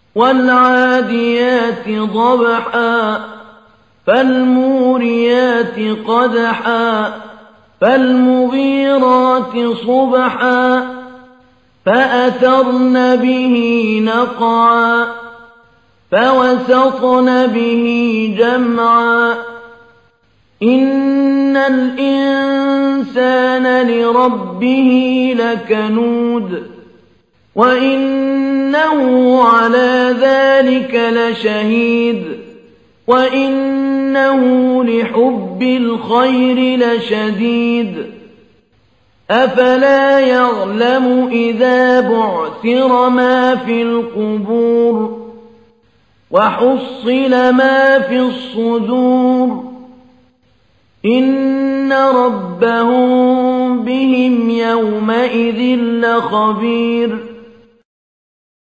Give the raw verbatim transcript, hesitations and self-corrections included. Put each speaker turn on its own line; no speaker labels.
والعاديات ضبحا فالموريات قدحا فالمغيرات صبحا فأثرن به نقعا فوسطن به جمعا إن الإنسان لربه لكنود وإنه على ذلك لشهيد وإنه لحب الخير لشديد أفلا يعلم إذا بعثر ما في القبور وحصل ما في الصدور إن ربهم بهم يومئذ لخبير